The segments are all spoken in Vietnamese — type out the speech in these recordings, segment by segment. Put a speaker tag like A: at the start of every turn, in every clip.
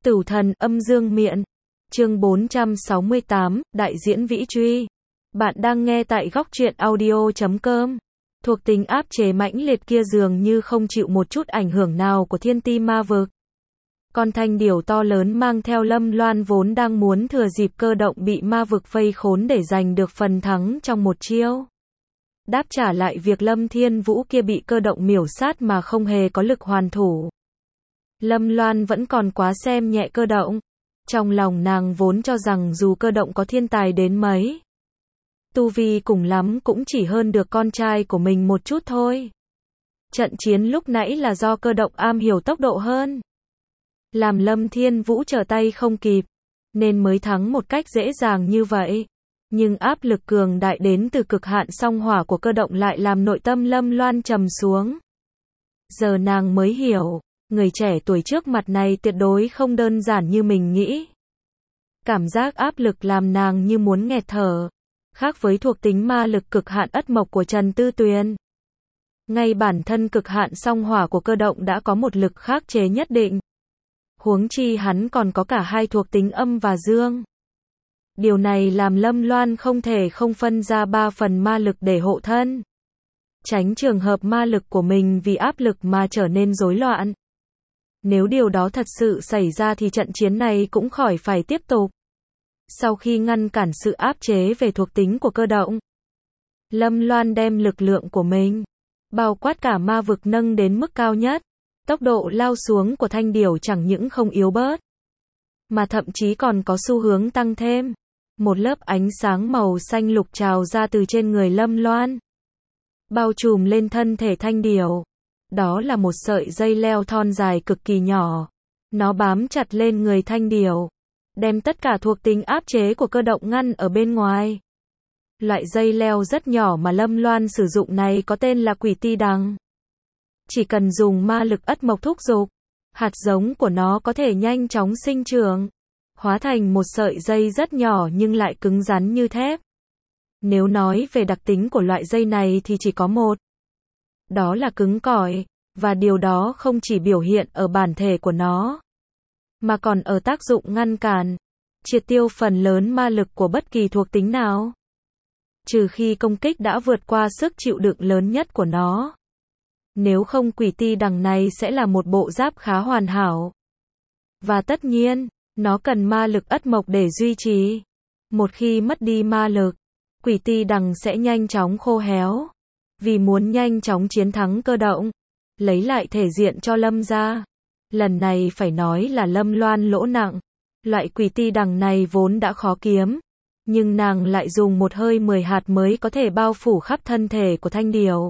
A: Tử thần âm dương miện. Chương 468, Đại diễn vĩ truy. Bạn đang nghe tại góc truyện audio.com. Thuộc tính áp chế mãnh liệt kia dường như không chịu một chút ảnh hưởng nào của thiên ti ma vực. Con thanh điểu to lớn mang theo Lâm Loan vốn đang muốn thừa dịp cơ động bị ma vực vây khốn để giành được phần thắng trong một chiêu. Đáp trả lại việc Lâm Thiên Vũ kia bị cơ động miểu sát mà không hề có lực hoàn thủ. Lâm Loan vẫn còn quá xem nhẹ cơ động. Trong lòng nàng vốn cho rằng dù cơ động có thiên tài đến mấy, tu vi cùng lắm cũng chỉ hơn được con trai của mình một chút thôi. Trận chiến lúc nãy là do cơ động am hiểu tốc độ hơn, làm Lâm Thiên Vũ trở tay không kịp, nên mới thắng một cách dễ dàng như vậy. Nhưng áp lực cường đại đến từ cực hạn song hỏa của cơ động lại làm nội tâm Lâm Loan trầm xuống. Giờ nàng mới hiểu, người trẻ tuổi trước mặt này tuyệt đối không đơn giản như mình nghĩ. Cảm giác áp lực làm nàng như muốn nghẹt thở, khác với thuộc tính ma lực cực hạn ất mộc của Trần Tư Tuyền. Ngay bản thân cực hạn song hỏa của cơ động đã có một lực khắc chế nhất định. Huống chi hắn còn có cả hai thuộc tính âm và dương. Điều này làm Lâm Loan không thể không phân ra 3 phần ma lực để hộ thân, tránh trường hợp ma lực của mình vì áp lực mà trở nên rối loạn. Nếu điều đó thật sự xảy ra thì trận chiến này cũng khỏi phải tiếp tục. Sau khi ngăn cản sự áp chế về thuộc tính của cơ động, Lâm Loan đem lực lượng của mình, bao quát cả ma vực nâng đến mức cao nhất. Tốc độ lao xuống của thanh điểu chẳng những không yếu bớt, mà thậm chí còn có xu hướng tăng thêm. Một lớp ánh sáng màu xanh lục trào ra từ trên người Lâm Loan, bao trùm lên thân thể thanh điểu. Đó là một sợi dây leo thon dài cực kỳ nhỏ. Nó bám chặt lên người thanh điểu, đem tất cả thuộc tính áp chế của cơ động ngăn ở bên ngoài. Loại dây leo rất nhỏ mà Lâm Loan sử dụng này có tên là Quỷ Ti Đằng. Chỉ cần dùng ma lực ất mộc thúc giục, hạt giống của nó có thể nhanh chóng sinh trưởng, hóa thành một sợi dây rất nhỏ nhưng lại cứng rắn như thép. Nếu nói về đặc tính của loại dây này thì chỉ có một. Đó là cứng cỏi, và điều đó không chỉ biểu hiện ở bản thể của nó, mà còn ở tác dụng ngăn cản, triệt tiêu phần lớn ma lực của bất kỳ thuộc tính nào. Trừ khi công kích đã vượt qua sức chịu đựng lớn nhất của nó. Nếu không Quỷ Ti Đằng này sẽ là một bộ giáp khá hoàn hảo. Và tất nhiên, nó cần ma lực ất mộc để duy trì. Một khi mất đi ma lực, Quỷ Ti Đằng sẽ nhanh chóng khô héo. Vì muốn nhanh chóng chiến thắng cơ động, lấy lại thể diện cho Lâm gia, lần này phải nói là Lâm Loan lỗ nặng. Loại Quỷ Ti Đằng này vốn đã khó kiếm, nhưng nàng lại dùng một hơi 10 hạt mới có thể bao phủ khắp thân thể của thanh điểu.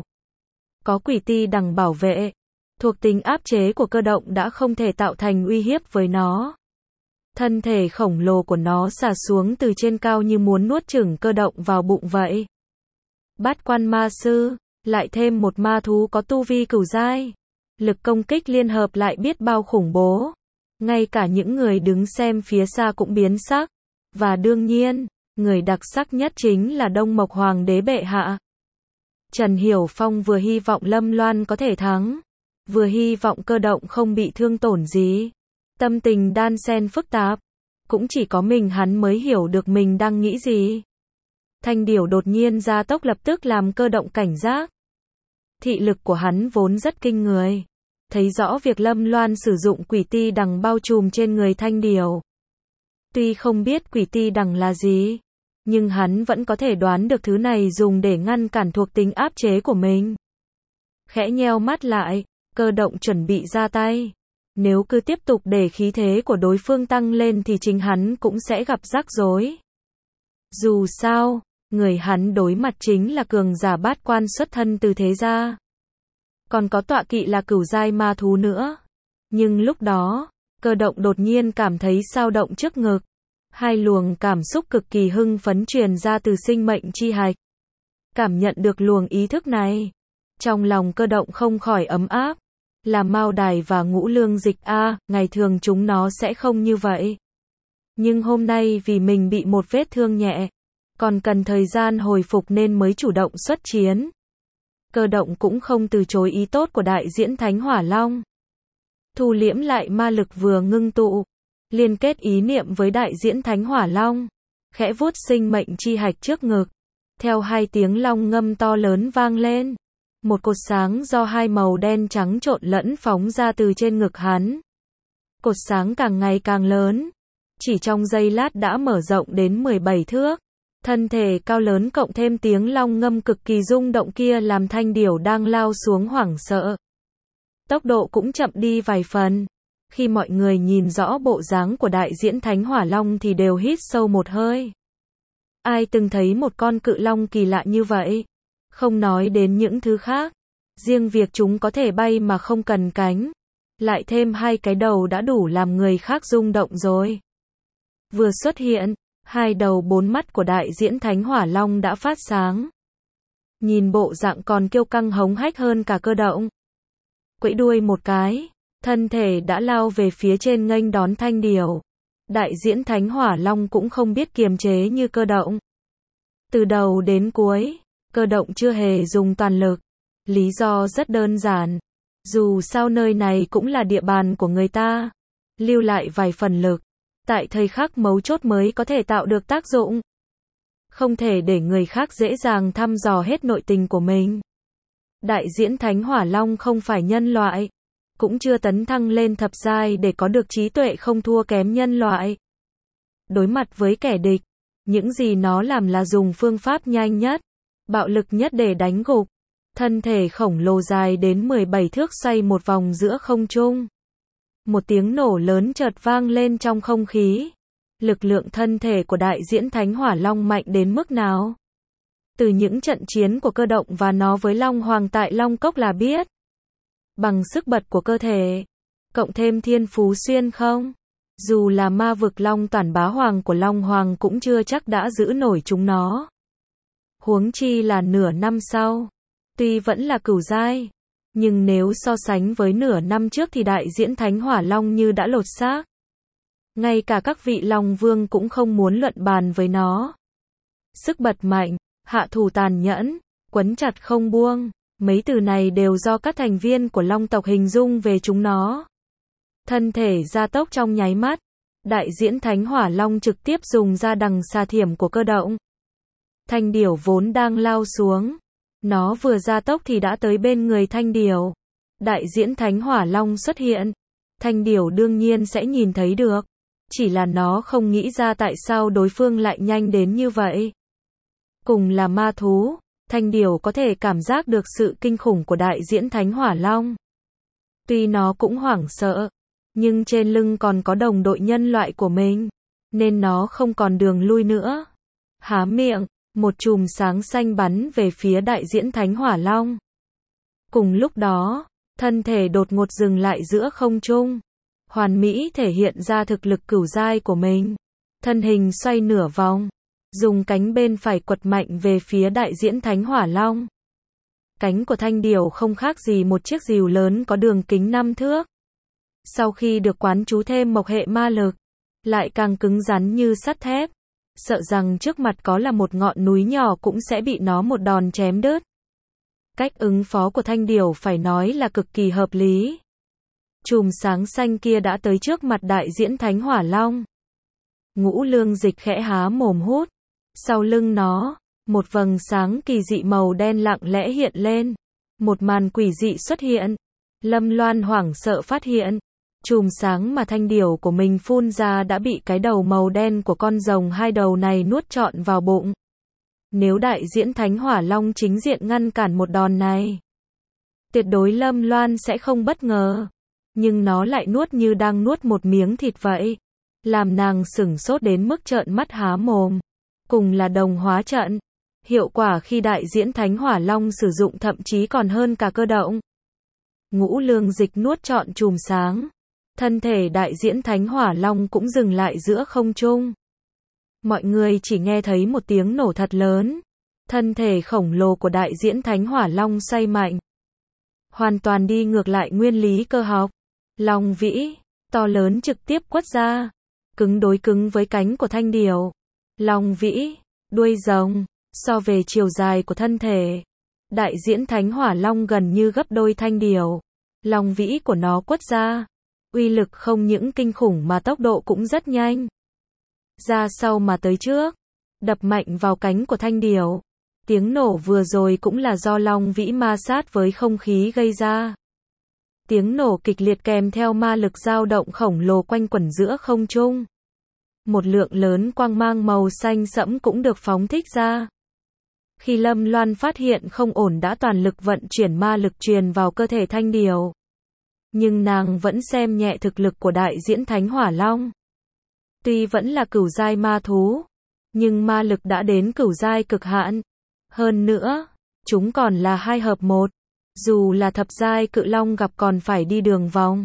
A: Có Quỷ Ti Đằng bảo vệ, thuộc tính áp chế của cơ động đã không thể tạo thành uy hiếp với nó. Thân thể khổng lồ của nó xả xuống từ trên cao như muốn nuốt chửng cơ động vào bụng vậy. Bát quan ma sư, lại thêm một ma thú có tu vi cửu giai. Lực công kích liên hợp lại biết bao khủng bố. Ngay cả những người đứng xem phía xa cũng biến sắc. Và đương nhiên, người đặc sắc nhất chính là Đông Mộc Hoàng đế bệ hạ. Trần Hiểu Phong vừa hy vọng Lâm Loan có thể thắng, vừa hy vọng cơ động không bị thương tổn gì. Tâm tình đan xen phức tạp, cũng chỉ có mình hắn mới hiểu được mình đang nghĩ gì. Thanh điểu đột nhiên ra tốc lập tức làm cơ động cảnh giác. Thị lực của hắn vốn rất kinh người, thấy rõ việc Lâm Loan sử dụng Quỷ Ti Đằng bao trùm trên người thanh điểu. Tuy không biết Quỷ Ti Đằng là gì, nhưng hắn vẫn có thể đoán được thứ này dùng để ngăn cản thuộc tính áp chế của mình. Khẽ nheo mắt lại, cơ động chuẩn bị ra tay. Nếu cứ tiếp tục để khí thế của đối phương tăng lên thì chính hắn cũng sẽ gặp rắc rối. Dù sao, người hắn đối mặt chính là cường giả bát quan xuất thân từ thế gia. Còn có tọa kỵ là cửu giai ma thú nữa. Nhưng lúc đó, cơ động đột nhiên cảm thấy xao động trước ngực. Hai luồng cảm xúc cực kỳ hưng phấn truyền ra từ sinh mệnh chi hạch. Cảm nhận được luồng ý thức này, trong lòng cơ động không khỏi ấm áp. Là Mao Đài và Ngũ Lương Dịch a, ngày thường chúng nó sẽ không như vậy. Nhưng hôm nay vì mình bị một vết thương nhẹ, còn cần thời gian hồi phục nên mới chủ động xuất chiến. Cơ động cũng không từ chối ý tốt của đại diễn Thánh Hỏa Long. Thu liễm lại ma lực vừa ngưng tụ, liên kết ý niệm với đại diễn Thánh Hỏa Long, khẽ vuốt sinh mệnh chi hạch trước ngực. Theo hai tiếng long ngâm to lớn vang lên, một cột sáng do hai màu đen trắng trộn lẫn phóng ra từ trên ngực hắn. Cột sáng càng ngày càng lớn, chỉ trong giây lát đã mở rộng đến 17 thước. Thân thể cao lớn cộng thêm tiếng long ngâm cực kỳ rung động kia làm Thanh Điểu đang lao xuống hoảng sợ. Tốc độ cũng chậm đi vài phần. Khi mọi người nhìn rõ bộ dáng của đại diễn Thánh Hỏa Long thì đều hít sâu một hơi. Ai từng thấy một con cự long kỳ lạ như vậy? Không nói đến những thứ khác, riêng việc chúng có thể bay mà không cần cánh, lại thêm hai cái đầu đã đủ làm người khác rung động rồi. Vừa xuất hiện, hai đầu bốn mắt của đại diễn Thánh Hỏa Long đã phát sáng. Nhìn bộ dạng còn kiêu căng hống hách hơn cả Cơ Động. Quẫy đuôi một cái, thân thể đã lao về phía trên nghênh đón Thanh Điểu. Đại diễn Thánh Hỏa Long cũng không biết kiềm chế như Cơ Động. Từ đầu đến cuối, Cơ Động chưa hề dùng toàn lực. Lý do rất đơn giản. Dù sao nơi này cũng là địa bàn của người ta. Lưu lại vài phần lực. Tại thời khắc mấu chốt mới có thể tạo được tác dụng. Không thể để người khác dễ dàng thăm dò hết nội tình của mình. Đại diễn Thánh Hỏa Long không phải nhân loại. Cũng chưa tấn thăng lên thập giai để có được trí tuệ không thua kém nhân loại. Đối mặt với kẻ địch, những gì nó làm là dùng phương pháp nhanh nhất, bạo lực nhất để đánh gục. Thân thể khổng lồ dài đến 17 thước xoay một vòng giữa không trung. Một tiếng nổ lớn chợt vang lên trong không khí. Lực lượng thân thể của đại diễn Thánh Hỏa Long mạnh đến mức nào? Từ những trận chiến của Cơ Động và nó với Long Hoàng tại Long Cốc là biết. Bằng sức bật của cơ thể, cộng thêm thiên phú xuyên không, dù là ma vực Long Toản Bá Hoàng của Long Hoàng cũng chưa chắc đã giữ nổi chúng nó. Huống chi là nửa năm sau, tuy vẫn là cửu giai, nhưng nếu so sánh với nửa năm trước thì đại diễn Thánh Hỏa Long như đã lột xác. Ngay cả các vị Long Vương cũng không muốn luận bàn với nó. Sức bật mạnh, hạ thủ tàn nhẫn, quấn chặt không buông. Mấy từ này đều do các thành viên của Long tộc hình dung về chúng nó. Thân thể gia tốc trong nháy mắt, đại diễn Thánh Hỏa Long trực tiếp dùng ra đằng xà thiểm của Cơ Động. Thanh Điểu vốn đang lao xuống, nó vừa gia tốc thì đã tới bên người Thanh Điểu. Đại diễn Thánh Hỏa Long xuất hiện, Thanh Điểu đương nhiên sẽ nhìn thấy được, chỉ là nó không nghĩ ra tại sao đối phương lại nhanh đến như vậy. Cùng là ma thú, Thanh Điểu có thể cảm giác được sự kinh khủng của đại diễn Thánh Hỏa Long. Tuy nó cũng hoảng sợ, nhưng trên lưng còn có đồng đội nhân loại của mình, nên nó không còn đường lui nữa. Há miệng, một chùm sáng xanh bắn về phía đại diễn Thánh Hỏa Long. Cùng lúc đó, thân thể đột ngột dừng lại giữa không trung, hoàn mỹ thể hiện ra thực lực cửu giai của mình. Thân hình xoay nửa vòng, dùng cánh bên phải quật mạnh về phía đại diễn Thánh Hỏa Long. Cánh của Thanh Điểu không khác gì một chiếc rìu lớn có đường kính 5 thước. Sau khi được quán chú thêm mộc hệ ma lực, lại càng cứng rắn như sắt thép. Sợ rằng trước mặt có là một ngọn núi nhỏ cũng sẽ bị nó một đòn chém đứt. Cách ứng phó của Thanh Điểu phải nói là cực kỳ hợp lý. Chùm sáng xanh kia đã tới trước mặt đại diễn Thánh Hỏa Long. Ngũ Lương Dịch khẽ há mồm hút. Sau lưng nó, một vầng sáng kỳ dị màu đen lặng lẽ hiện lên. Một màn quỷ dị xuất hiện. Lâm Loan hoảng sợ phát hiện, chùm sáng mà Thanh Điểu của mình phun ra đã bị cái đầu màu đen của con rồng hai đầu này nuốt trọn vào bụng. Nếu đại diễn Thánh Hỏa Long chính diện ngăn cản một đòn này, tuyệt đối Lâm Loan sẽ không bất ngờ. Nhưng nó lại nuốt như đang nuốt một miếng thịt vậy, làm nàng sửng sốt đến mức trợn mắt há mồm. Cùng là đồng hóa trận, hiệu quả khi đại diễn Thánh Hỏa Long sử dụng thậm chí còn hơn cả Cơ Động. Ngũ Lương Dịch nuốt trọn chùm sáng, thân thể đại diễn Thánh Hỏa Long cũng dừng lại giữa không trung. Mọi người chỉ nghe thấy một tiếng nổ thật lớn, thân thể khổng lồ của đại diễn Thánh Hỏa Long xoay mạnh, hoàn toàn đi ngược lại nguyên lý cơ học. Long vĩ, to lớn trực tiếp quất ra, cứng đối cứng với cánh của Thanh Điểu. Long vĩ, đuôi rồng, so về chiều dài của thân thể, đại diễn Thánh Hỏa Long gần như gấp đôi Thanh Điểu. Long vĩ của nó quất ra, Uy lực không những kinh khủng mà tốc độ cũng rất nhanh. Ra sau mà tới trước, đập mạnh vào cánh của thanh điểu. Tiếng nổ vừa rồi cũng là do Long Vĩ ma sát với không khí gây ra. Tiếng nổ kịch liệt kèm theo ma lực dao động khổng lồ quanh quẩn giữa không trung. Một lượng lớn quang mang màu xanh sẫm cũng được phóng thích ra. Khi Lâm Loan phát hiện không ổn đã toàn lực vận chuyển ma lực truyền vào cơ thể thanh điểu. Nhưng nàng vẫn xem nhẹ thực lực của đại diễn Thánh Hỏa Long. Tuy vẫn là cửu giai ma thú, nhưng ma lực đã đến cửu giai cực hạn. Hơn nữa, chúng còn là 2 hợp 1. Dù là thập giai cự long gặp còn phải đi đường vòng.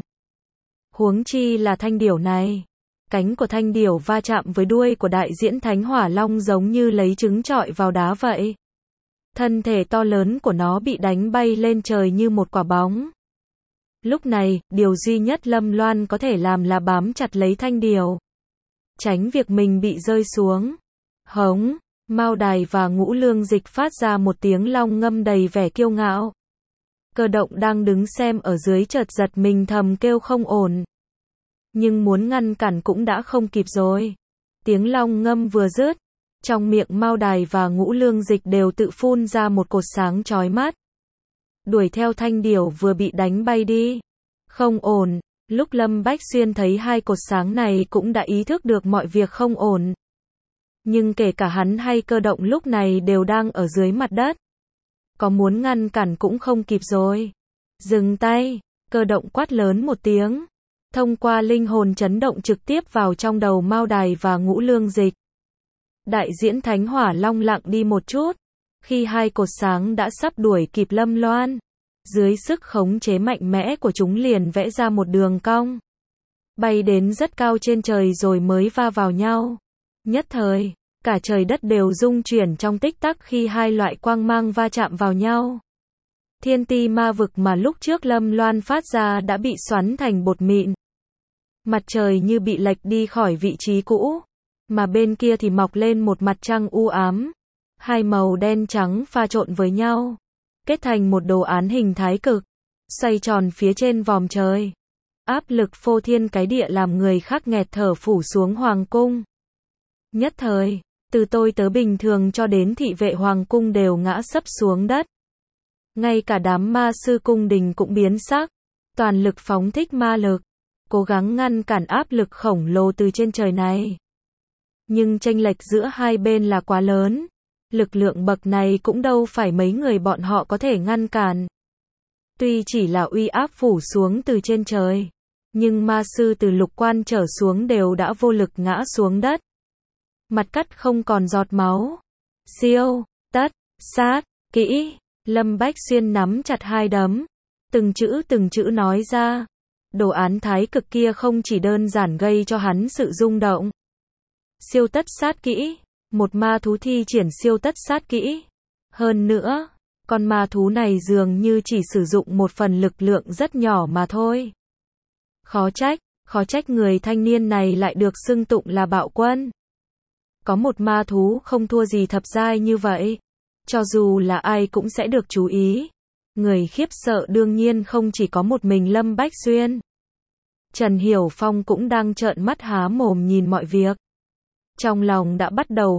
A: Huống chi là thanh điểu này. Cánh của thanh điểu va chạm với đuôi của đại diễn Thánh Hỏa Long giống như lấy trứng trọi vào đá vậy. Thân thể to lớn của nó bị đánh bay lên trời như một quả bóng. Lúc này, điều duy nhất Lâm Loan có thể làm là bám chặt lấy thanh điểu. Tránh việc mình bị rơi xuống. Hống, Mao Đài và Ngũ Lương Dịch phát ra một tiếng long ngâm đầy vẻ kiêu ngạo. Cơ động đang đứng xem ở dưới chợt giật mình thầm kêu không ổn. Nhưng muốn ngăn cản cũng đã không kịp rồi. Tiếng long ngâm vừa dứt, trong miệng Mao Đài và Ngũ Lương Dịch đều tự phun ra một cột sáng chói mắt. Đuổi theo thanh điểu vừa bị đánh bay đi. Không ổn, lúc Lâm Bách Xuyên thấy 2 cột sáng này cũng đã ý thức được mọi việc không ổn. Nhưng kể cả hắn hay cơ động lúc này đều đang ở dưới mặt đất. Có muốn ngăn cản cũng không kịp rồi. Dừng tay, cơ động quát lớn một tiếng. Thông qua linh hồn chấn động trực tiếp vào trong đầu Mao Đài và Ngũ Lương Dịch. Đại diễn Thánh Hỏa Long lặng đi một chút. Khi 2 cột sáng đã sắp đuổi kịp Lâm Loan, dưới sức khống chế mạnh mẽ của chúng liền vẽ ra một đường cong. Bay đến rất cao trên trời rồi mới va vào nhau. Nhất thời, cả trời đất đều rung chuyển trong tích tắc khi 2 loại quang mang va chạm vào nhau. Thiên ti ma vực mà lúc trước Lâm Loan phát ra đã bị xoắn thành bột mịn. Mặt trời như bị lệch đi khỏi vị trí cũ, mà bên kia thì mọc lên một mặt trăng u ám. 2 màu đen trắng pha trộn với nhau, kết thành một đồ án hình thái cực, xoay tròn phía trên vòm trời. Áp lực phô thiên cái địa làm người khác nghẹt thở phủ xuống hoàng cung. Nhất thời, từ tôi tớ bình thường cho đến thị vệ hoàng cung đều ngã sấp xuống đất. Ngay cả đám ma sư cung đình cũng biến sắc, toàn lực phóng thích ma lực, cố gắng ngăn cản áp lực khổng lồ từ trên trời này. Nhưng chênh lệch giữa hai bên là quá lớn, lực lượng bậc này cũng đâu phải mấy người bọn họ có thể ngăn cản. Tuy chỉ là uy áp phủ xuống từ trên trời, nhưng ma sư từ lục quan trở xuống đều đã vô lực ngã xuống đất. Mặt cắt không còn giọt máu. Siêu, tất, sát, kỹ. Lâm Bách Xuyên nắm chặt 2 đấm, từng chữ nói ra. Đồ án thái cực kia không chỉ đơn giản gây cho hắn sự rung động. Siêu tất sát kỹ, một ma thú thi triển siêu tất sát kỹ. Hơn nữa, con ma thú này dường như chỉ sử dụng một phần lực lượng rất nhỏ mà thôi. Khó trách người thanh niên này lại được xưng tụng là bạo quân. Có một ma thú không thua gì thập giai như vậy, cho dù là ai cũng sẽ được chú ý. Người khiếp sợ đương nhiên không chỉ có một mình Lâm Bách Xuyên. Trần Hiểu Phong cũng đang trợn mắt há mồm nhìn mọi việc. Trong lòng đã bắt đầu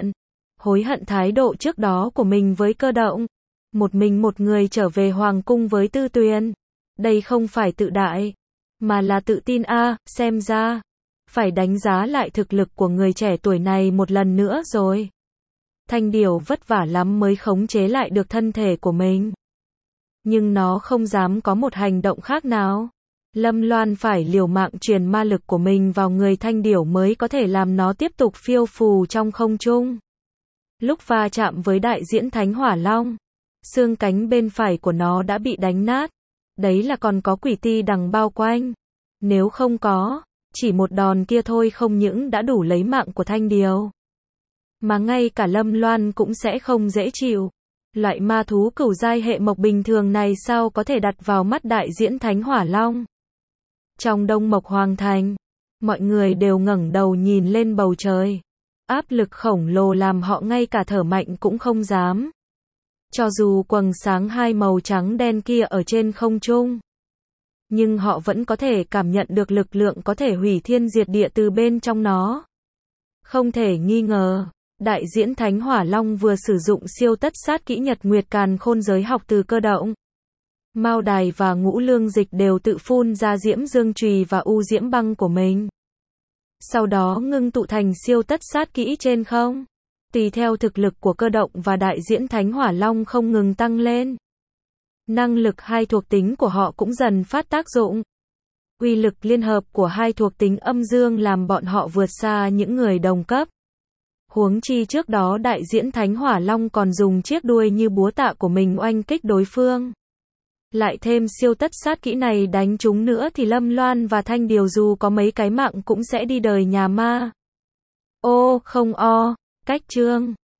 A: hối hận thái độ trước đó của mình với cơ động. Một mình một người trở về hoàng cung với Tư Tuyền. Đây không phải tự đại, mà là tự tin xem ra phải đánh giá lại thực lực của người trẻ tuổi này một lần nữa rồi. Thanh điểu vất vả lắm mới khống chế lại được thân thể của mình. Nhưng nó không dám có một hành động khác nào. Lâm Loan phải liều mạng truyền ma lực của mình vào người thanh điểu mới có thể làm nó tiếp tục phiêu phù trong không trung. Lúc va chạm với đại diễn Thánh Hỏa Long, xương cánh bên phải của nó đã bị đánh nát. Đấy là còn có quỷ ti đằng bao quanh. Nếu không có, chỉ một đòn kia thôi không những đã đủ lấy mạng của thanh điểu, mà ngay cả Lâm Loan cũng sẽ không dễ chịu. Loại ma thú cửu giai hệ mộc bình thường này sao có thể đặt vào mắt đại diễn Thánh Hỏa Long. Trong Đông Mộc Hoàng Thành, mọi người đều ngẩng đầu nhìn lên bầu trời. Áp lực khổng lồ làm họ ngay cả thở mạnh cũng không dám. Cho dù quầng sáng 2 màu trắng đen kia ở trên không trung Nhưng họ vẫn có thể cảm nhận được lực lượng có thể hủy thiên diệt địa từ bên trong nó. Không thể nghi ngờ, đại diễn Thánh Hỏa Long vừa sử dụng siêu tất sát kỹ Nhật Nguyệt Càn Khôn giới học từ cơ động. Mao Đài và Ngũ Lương Dịch đều tự phun ra diễm dương chùy và u diễm băng của mình. Sau đó ngưng tụ thành siêu tất sát kỹ trên không. Tùy theo thực lực của cơ động và đại diễn Thánh Hỏa Long không ngừng tăng lên. Năng lực hai thuộc tính của họ cũng dần phát tác dụng. Uy lực liên hợp của hai thuộc tính âm dương làm bọn họ vượt xa những người đồng cấp. Huống chi trước đó đại diễn Thánh Hỏa Long còn dùng chiếc đuôi như búa tạ của mình oanh kích đối phương. Lại thêm siêu tất sát kỹ này đánh chúng nữa thì Lâm Loan và Thanh Điều dù có mấy cái mạng cũng sẽ đi đời nhà ma. Ô, không o, cách chương.